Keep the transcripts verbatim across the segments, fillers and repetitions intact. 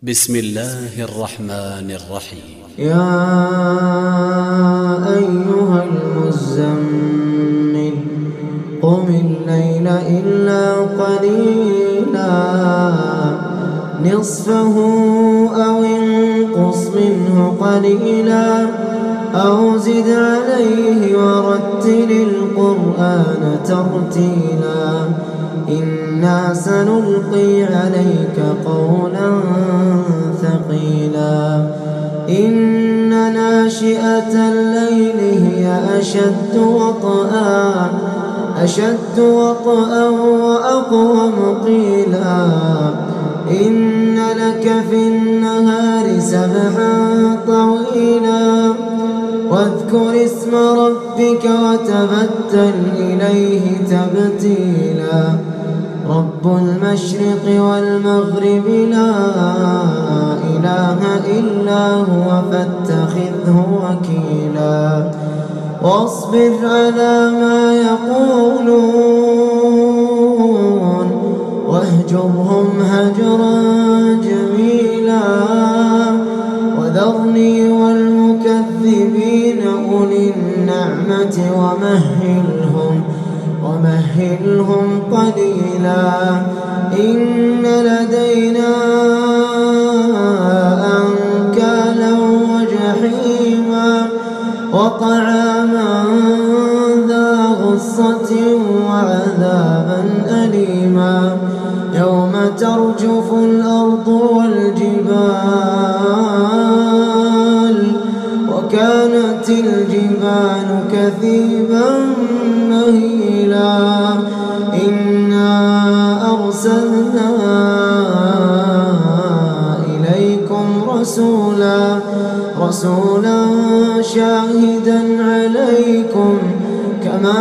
بسم الله الرحمن الرحيم. يا أيها المزمل قم الليل إلا قليلا نصفه أو انقص منه قليلا أو زد عليه ورتل القرآن ترتيلا إنا سنلقي عليك قولا ثقيلا إن ناشئة الليل هي أشد وطئا أشد وطئا وأقوم قيلا إن لك في النهار سبحا طويلا واذكر اسم ربك وتبتل إليه تبتيلا رب المشرق والمغرب لا إله إلا هو فاتخذه وكيلا واصبر على ما يقولون واهجرهم هجرا جميلا وذرني والمكذبين أولي النعمة ومهلهم ومهلهم قليلا إن لدينا أنكالا وجحيما وطعاما ذا غصة وعذابا أليما يوم ترجف الأرض والجبال وكانت الجبال كثيبا مهيلا إنا أرسلنا إليكم رسولا رسولا شاهدا عليكم كما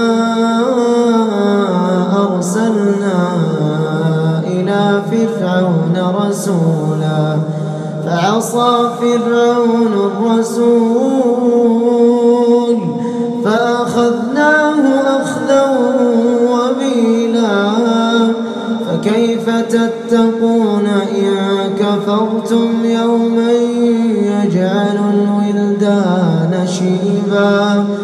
أرسلنا إلى فرعون رسولا فعصى فرعون الرسول فأخذناه أخذا وبيلا فكيف تتقون إن كفرتم يوما يجعل الولدان شيبا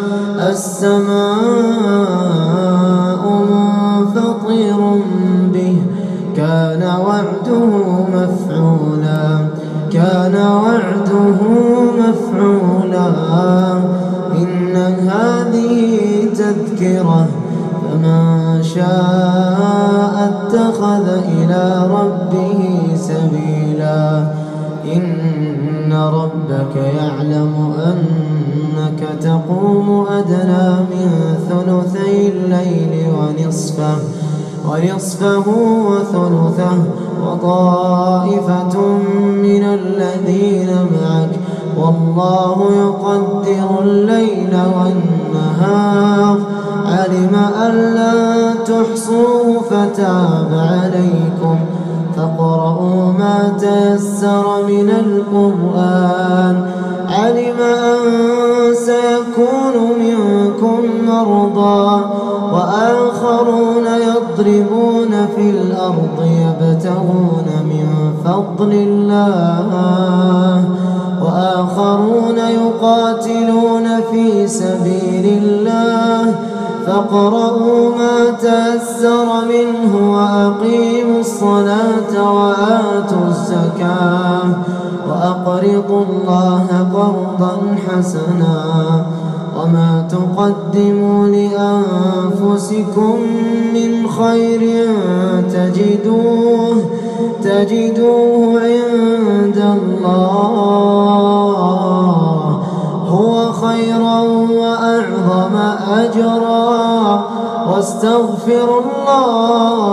السماء منفطر به كان وعده مفعولا كان وعده مفعولا إن هذه تذكرة فمن شاء اتخذ إلى ربه سبيلا إن ربك يعلم أنك تقوم أدنى من ثلثي الليل ونصفه ونصفه وثلثه وطائفة من الذين معك والله يقدر الليل والنهار علم أن لا تحصوه فتاب عليكم فاقرؤوا ما تيسر من القرآن علم أن سيكون منكم مرضى وآخرون يضربون في الأرض يبتغون من فضل الله وآخرون يقاتلون في سبيل الله فاقرؤوا ما تيسر منه وأقيموا الصلاة وآتوا الزكاة وأقرضوا الله قرضا حسنا وما تقدموا لأنفسكم من خير تجدوه تجدوه عند الله هو خيرا وأعظم أجرا واستغفروا الله